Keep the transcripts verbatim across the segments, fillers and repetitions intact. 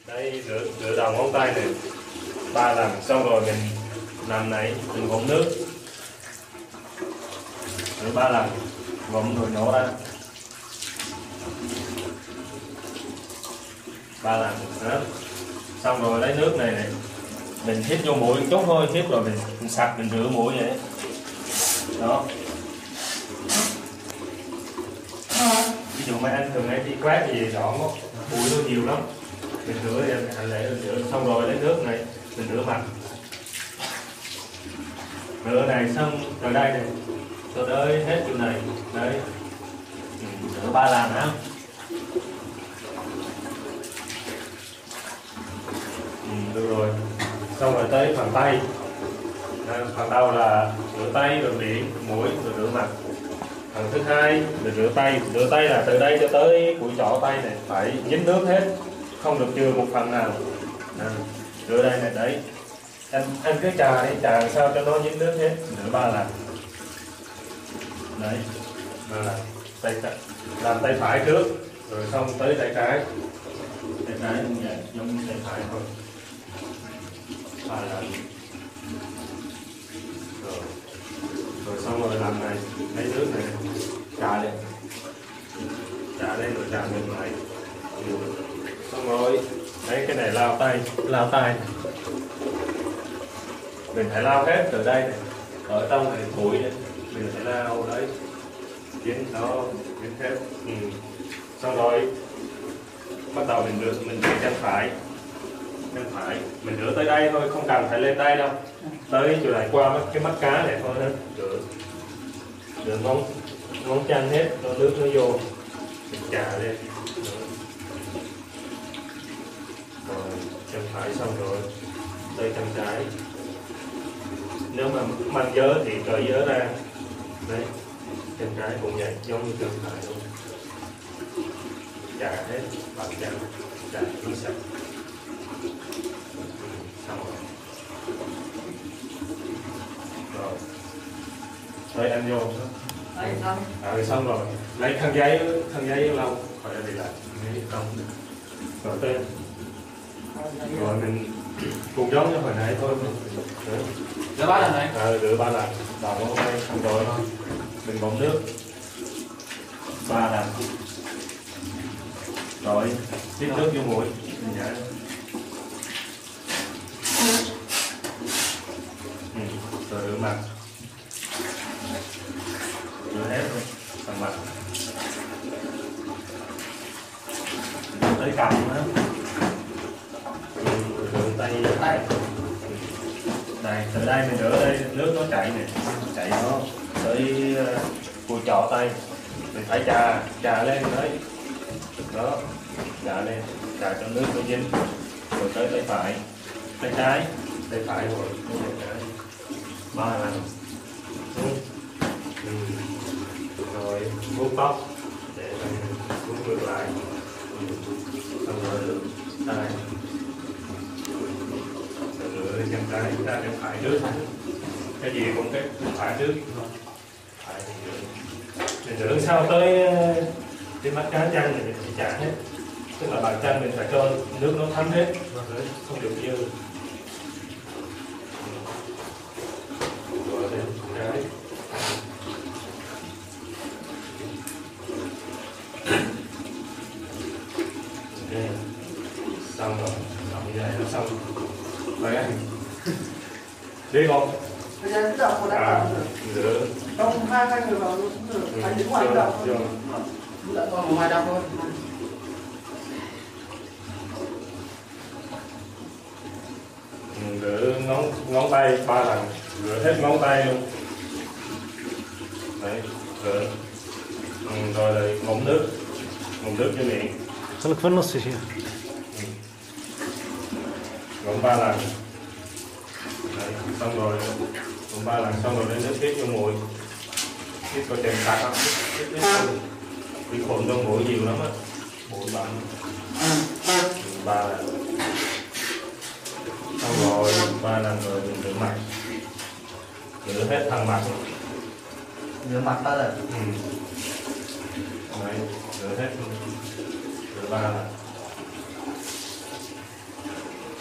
Đây rửa, rửa đầu ngón tay này ba lần, xong rồi mình làm này mình ngụm nước rửa ba lần, ngụm rồi nhổ ra ba lần đó. Xong rồi lấy nước này này mình hít vô mũi một chút thôi, hít rồi mình, mình sặc mình rửa mũi vậy đó. Ví dụ mấy anh thường hay đi quát gì đó bụi nó nhiều lắm, mình rửa thì hành lệ mình rửa xong rồi lấy nước này mình rửa mặt, rửa này xong rồi đây này rồi tới hết chỗ này đấy, rửa ba lần hả. Ừ, được rồi. Xong rồi tới phần tay, à, phần đầu là rửa tay rồi miệng mũi rồi rửa mặt. Phần thứ hai là rửa tay, rửa tay là từ đây cho tới mũi trỏ tay này phải dính nước hết, không được chừa một phần nào. À, rửa đây này đấy, anh anh cứ trà đi, trà làm sao cho nó dính nước hết, rửa ba lần đấy, ba lần. Tay làm tay phải trước rồi xong tới tay trái, tay trái cũng vậy giống như tay phải thôi, ba lần rồi. Rồi xong rồi làm này, lấy nước này trà lên, trà lên rồi trà ngược lại. Xong rồi lấy cái này lau tay, lau tay mình phải lau hết từ đây này, ở trong này bụi này mình phải lau đấy, dính nó dính hết. Ừ. Xong rồi bắt đầu mình rửa, mình rửa chân phải, chân phải mình rửa tới đây thôi, không cần phải lên đây đâu, tới chỗ này qua cái mắt cá này thôi đó, rửa rửa ngón ngón chân hết, cho nước nó vô, mình chà lên. Rồi chân phải xong rồi tới chân trái, nếu mà mang dớ thì cởi dớ ra đấy, chân trái cũng vậy giống như chân phải luôn, chà hết bằng chân, chà đi sạch. Xong rồi rồi tới anh vô Đấy, xong. À, xong rồi lấy khăn giấy, khăn giấy lâu khỏi đi lại không, rồi tên rồi mình cùng giống như hồi nãy thôi, rửa ba lần này, à, rửa ba lần đầu ngón tay xong rồi thôi mình bông nước ba lần rồi tiếp nước vô mũi mình nhả. Ừ, rồi rửa mặt, rửa hết rồi phần mặt tới cằm nữa, rửa tay tay này, từ đây mình rửa đây nước nó chảy này, chảy nó tới cùi trỏ tay mình phải trà trà lên đấy đó, trà lên, trà cho nước nó dính, rồi tới tay phải, tay trái, tay phải rồi ba lần. Ừ. Ừ. Rồi vuốt tóc để vuốt ngược lại. Ừ. Xong rồi rửa tay, rửa chân trái ra chân phải trước, cái gì cũng cái phải trước thôi, phải thì rửa, mình rửa sau tới cái mắt cá chân này mình phải chà hết, tức là bàn chân mình phải cho nước nó thấm hết, không được dư. Rồi lên trái, okay. Xong rồi, xong như vậy nó xong rồi anh đi không? Bây giờ cứ đọc một đáp À, rửa trong hai hai người vào cũng được, anh đứng ngoài đọc thôi. đã còn ngoài đâu thôi. rửa ngón ngón tay ba lần, rửa hết ngón tay luôn đấy, rửa. Ừ, rồi là ngụm nước, ngụm nước cho miệng. خليك في النص يا شيخ. Ngụm ba lần đấy, xong rồi ngụm ba lần xong rồi lấy nước tiếp vô mũi, tiếp vào chân sạch không, bị khuẩn trong mũi nhiều lắm á, mũi bẩn. Ba lần xong rồi ba lần rồi mình rửa mặt, rửa hết thân mặt, Rửa mặt ta rồi. ừ. Đấy, rửa hết, rửa ba lần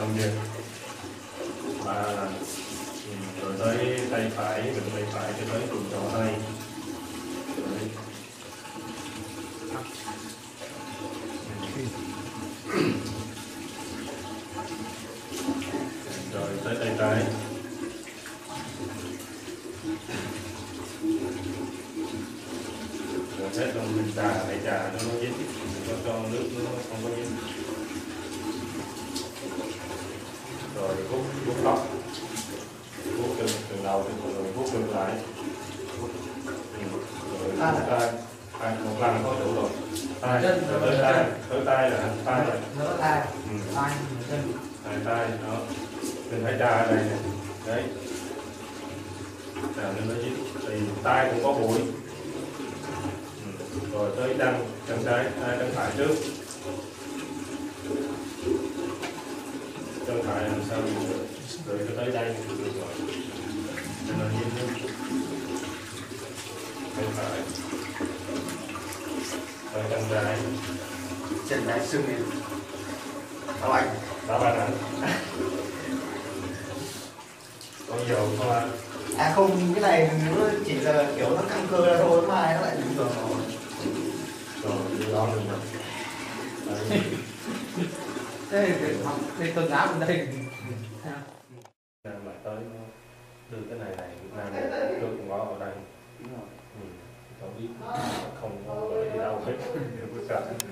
không chưa, ba lần. Ừ. Rồi tới tay phải, mình tay phải cho tới cùng trỏ tay. Đấy. Rồi tới tay trái. Rồi hết rồi mình trà lại trà cho nó dính, mình có cho nước nó không có dính. Rồi hút hút tóc, hút từ từ đầu từ rồi hút ngược lại. Ừ. Rồi tay tay một lần có đủ rồi. Tay rồi tới tay, tới tay là tay rồi. Nó có tay, Ừ. tay, chân. Tay tay đó, mình phải trà ở đây nè, đấy. Trà nên nó dính, thì tay cũng có bụi. Ừ. Rồi tới chân, chân trái, tay chân phải trước. Chân phải làm sao mình được, rồi cho tới đây mình được rồi. Cho nó dính nước. Chân phải. Rồi chân trái. Chân này sưng lên. Đau anh. Đá ba nặng. Có dầu không anh? À không, cái này nó chỉ là kiểu nó căng cơ ra thôi, mai nó lại bình thường rồi. Rồi, đi đó mình đấy. Thế thì học đây tuần áo bên đây. Nam lại tới nó đưa cái này này, Nam này tôi cũng có ở đây. Đúng rồi. Ừ. Không biết, không có gửi đi đâu hết. Không có sợ.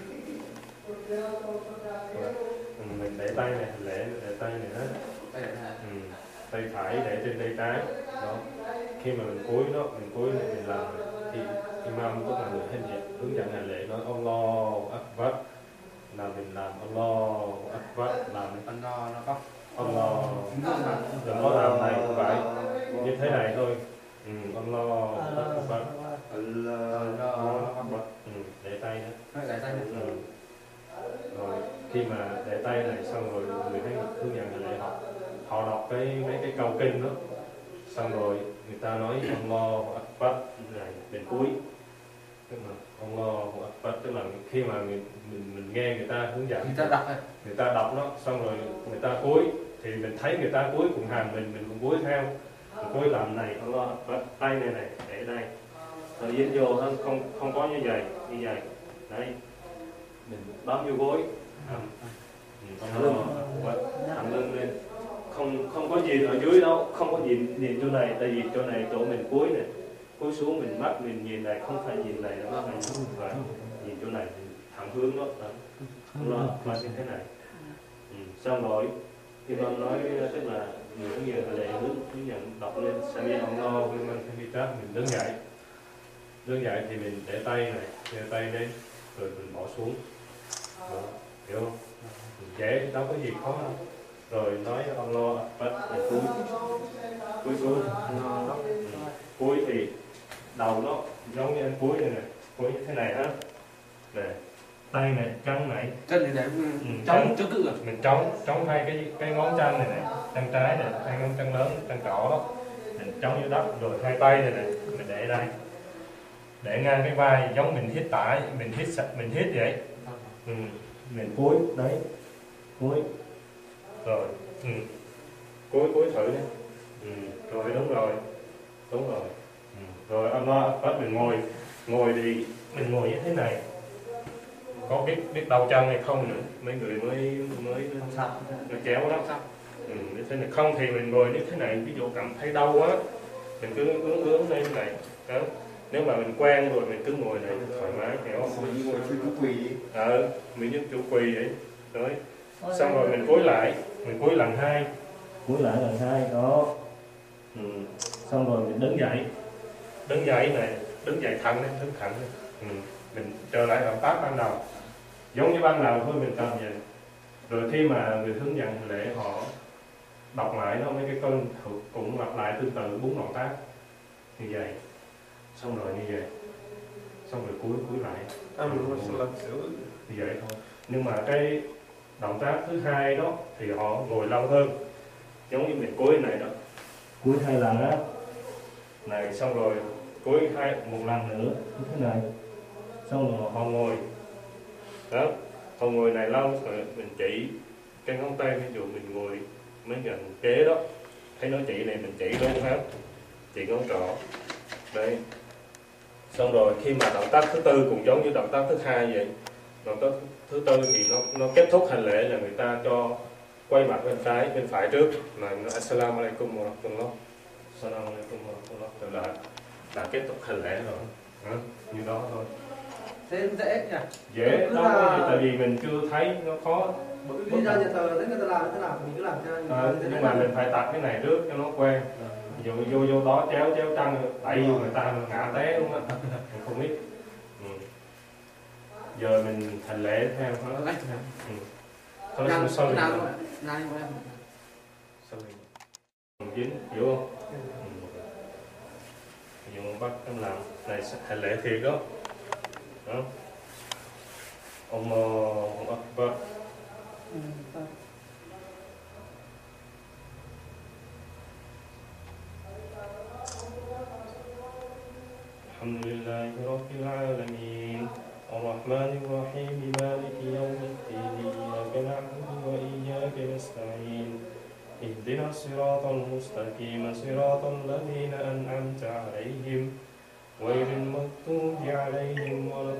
Ừ, mình để tay này, để, để tay này đó. Đây là Ừ. Tay phải để trên tay trái đó. Khi mà mình cúi đó, mình cúi này mình làm thì imam tức là người hình dạng hướng dẫn hành lễ nói Allahu Akbar, là mình làm Allahu Akbar, làm anh nó nó có Allah, đừng có làm này cũng vậy, như thế này thôi. Ừ, Allahu Akbar, Allahu Akbar. Ừ, để tay đó. nó để tay này. Ừ. Rồi khi mà để tay này xong rồi người thấy hướng dẫn hành lễ họ họ đọc cái mấy cái câu kinh đó, xong rồi người ta nói Allahu Akbar này đến cuối, tức là Allahu Akbar, tức là khi mà mình mình, mình nghe người ta hướng dẫn, Người ta đọc này. người ta đọc nó xong rồi người ta cúi thì mình thấy người ta cúi cùng hàng mình mình cũng cúi theo, mình cúi làm này Allahu Akbar, tay này này để đây rồi dính vô hơn, không không có như vậy như vậy đấy, mình bám vô gối. Thẳng lưng, thẳng lưng lên, không không có gì ở dưới đâu, không có nhìn nhìn chỗ này, tại vì chỗ này chỗ mình cúi này, cúi xuống mình mắt mình nhìn này, không phải nhìn này đâu, phải phải nhìn chỗ này, thẳng hướng đó, đó, đó là như thế này. Ừ. Xong rồi khi con nói tức là người hướng dẫn lệ hướng hướng dẫn đọc lên Sami Allah với mình mình đứng dậy, đứng dậy thì mình để tay này, để tay lên, rồi mình bỏ xuống, đó, hiểu không? Dễ, đâu có gì khó đâu. Rồi nói Allah Akbar là cúi, cúi xuống, ừ. Cúi thì đầu nó giống như anh cúi này nè, cúi như thế này hết, nè, tay này chân này, Chân thì để ừ, chống chống cự à? mình chống chống hai cái cái ngón chân này này, chân trái này, hai ngón chân lớn, chân trỏ đó, mình chống vô đất, rồi hai tay này này, mình để đây, để ngang cái vai, giống mình hít tải, mình hít sạch, mình hít vậy, ừ. Mình cúi đấy, cúi rồi, ừ. cúi cúi thử đi, ừ. Rồi đúng rồi, đúng rồi, ừ. Rồi Allah bắt mình ngồi, ngồi thì mình ngồi như thế này, có biết biết đau chân hay không nữa, mấy người mới mới nó chéo lắm, ừ. Như thế này không thì mình ngồi như thế này, ví dụ cảm thấy đau quá, mình cứ ướng ướng lên như này, đó. Nếu mà mình quen rồi mình cứ ngồi này thoải mái, hiểu không? Mình ngồi chú quỳ đi. Ờ, mình như chủ quỳ vậy, đấy. Xong rồi mình cúi lại, mình cúi lần hai, cúi lại lần hai, đó. Ừ. Xong rồi mình đứng dậy, đứng dậy này, đứng dậy thẳng lên, đứng thẳng lên. Ừ. Mình trở lại động tác ban đầu, giống như ban đầu thôi, mình cầm vậy. Rồi khi mà người hướng dẫn lễ họ đọc lại nó mấy cái câu cũng lặp lại tương tự bốn động tác như vậy, xong rồi như vậy, xong rồi cúi cúi lại, à, như vậy thôi. Nhưng mà cái động tác thứ hai đó thì họ ngồi lâu hơn, giống như mình cúi này đó, cúi hai lần á này, xong rồi cúi hai một lần nữa như thế này, xong rồi họ ngồi đó, họ ngồi này lâu rồi mình chỉ cái ngón tay, ví dụ mình ngồi mấy gần kế đó, thấy nó chỉ này mình chỉ luôn hết, chỉ ngón trỏ đấy. Xong rồi khi mà động tác thứ tư cũng giống như động tác thứ hai vậy. Động tác thứ tư thì nó nó kết thúc hành lễ là người ta cho quay mặt bên trái bên phải trước, mà nó assalamu alaikum wa rahmatullah, assalamu alaikum wa rahmatullah là là kết thúc hành lễ rồi. Đó, như đó thôi. Thế dễ nhỉ? Dễ Cứ đó, là- tại vì mình chưa thấy nó khó. Đi ra nhà thờ thấy người ta làm thế nào mình cứ làm theo. À, nhưng mà mình phải tập cái này trước cho nó quen. Ví dụ vô vô đó chéo chéo chân đẩy vô người ta ngã té luôn á, mình không biết. Ừ. Giờ mình hành lễ theo nó. Đấy. Ừ. Thôi nó sau Nào này. nào nào của em. Sau này. Dính, hiểu không? Ừ. Ví dụ bắt em làm này hành lễ thiệt đó. Đó. Allahu Akbar. Ừ. الحمد لله رب العالمين الرحمن الرحيم مالك يوم الدين إياك نعبد وإياك نستعين اهدنا الصراط المستقيم صراط الذين أنعمت عليهم غير المغضوب عليهم ولا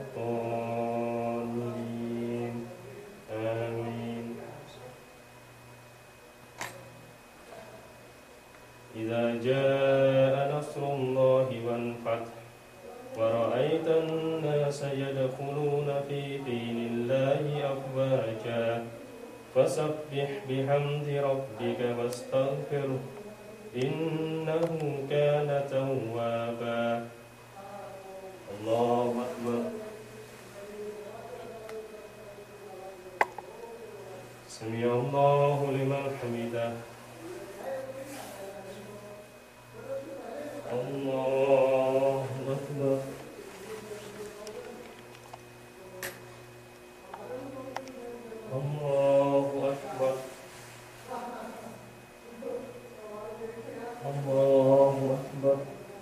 الضالين آمين. إذا جاء نصر الله والفتح ورأيت الناس يدخلون في دين الله أفواجا فسبح بحمد ربك واستغفره إنه كان توابا. الله أكبر. سمع الله لمن حمده. الله أكبر. الله أكبر. الله أكبر.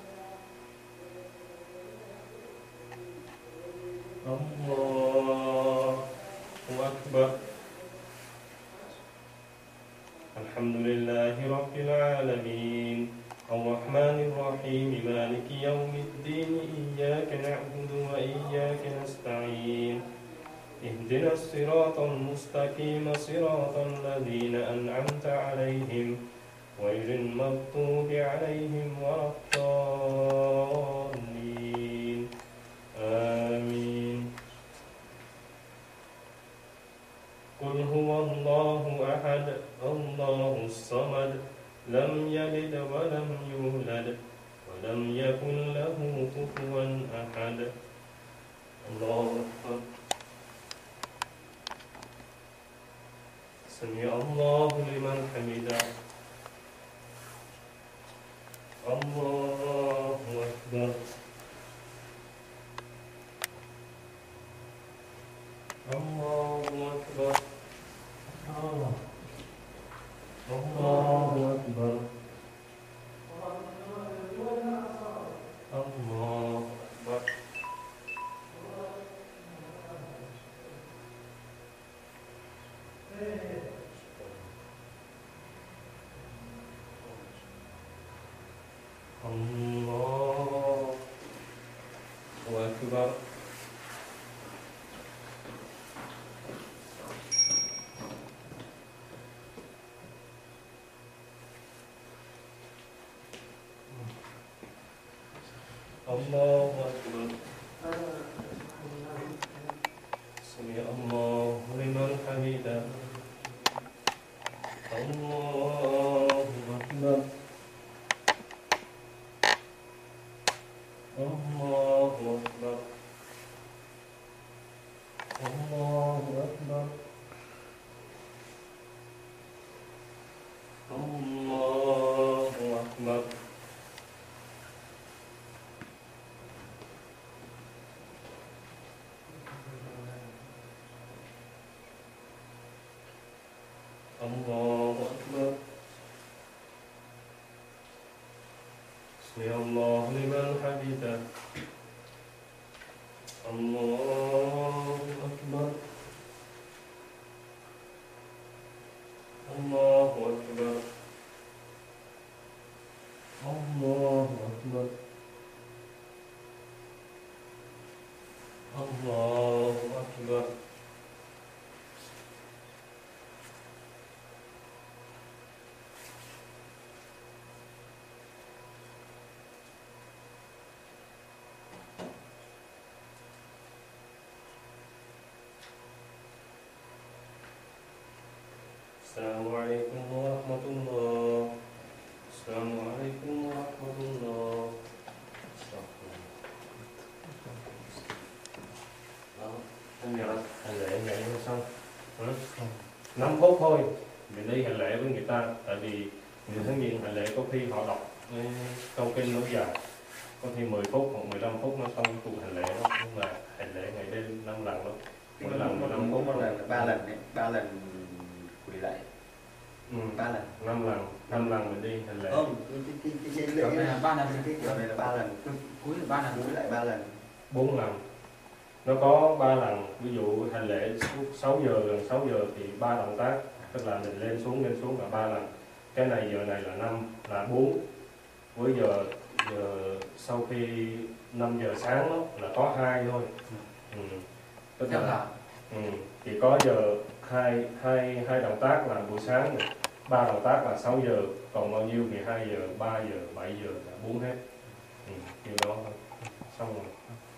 الله أكبر. الحمد لله رب العالمين الرحمن الرحيم مالك يوم الدين إياك نعبد وإياك نستعين اهدنا الصراط المستقيم صراط الذين أنعمت عليهم غير المغضوب عليهم ولا الضالين آمين. قل هو الله أحد الله الصمد لم يلد ولم يولد ولم يكن له كفوا أحد. الله أكبر. سمع الله لمن حمده. الله أكبر. الله أكبر. الله الله أكبر. الله أكبر. الله أكبر. الله أكبر. سمع الله لمن حمده. الله أكبر. الله أكبر. الله أكبر. الله أكبر. الله أكبر. سمع الله لمن حمده. الله أكبر. Assalamualaikum warahmatullahi Assalamualaikum warahmatullahi. Đó, anh nhớ hành lễ ngày hôm xong. năm phút thôi, mình đi hành lễ với người ta, tại vì người thân diện hành lễ có khi họ đọc cái câu kinh nó dài, có khi mười phút hoặc mười lăm phút nó xong cái cuộc hành lễ đó, nhưng mà hành lễ ngày đêm năm lần đó, mỗi lần mười lăm phút một lần ba lần đấy, ba lần quỳ lạy. Ừ, ba lần, năm lần, năm lần mình đi hành lễ. không, cái cái cái cái lễ này là ba lần, cái kiểu này là ba lần, cuối là ba lần, cuối lại ba lần, bốn lần. Nó có ba lần, ví dụ hành lễ sáu giờ, gần sáu giờ thì ba động tác, tức là mình lên xuống lên xuống là ba lần. Cái này giờ này là năm, là bốn. Với giờ giờ sau khi năm giờ sáng đó, là có hai thôi. Ừ. Tức là ừ, chỉ có giờ hai hai hai động tác là buổi sáng này, ba động tác là sáu giờ, còn bao nhiêu thì hai giờ, ba giờ, bảy giờ là bốn hết. Ừ, điều đó thôi. Xong rồi.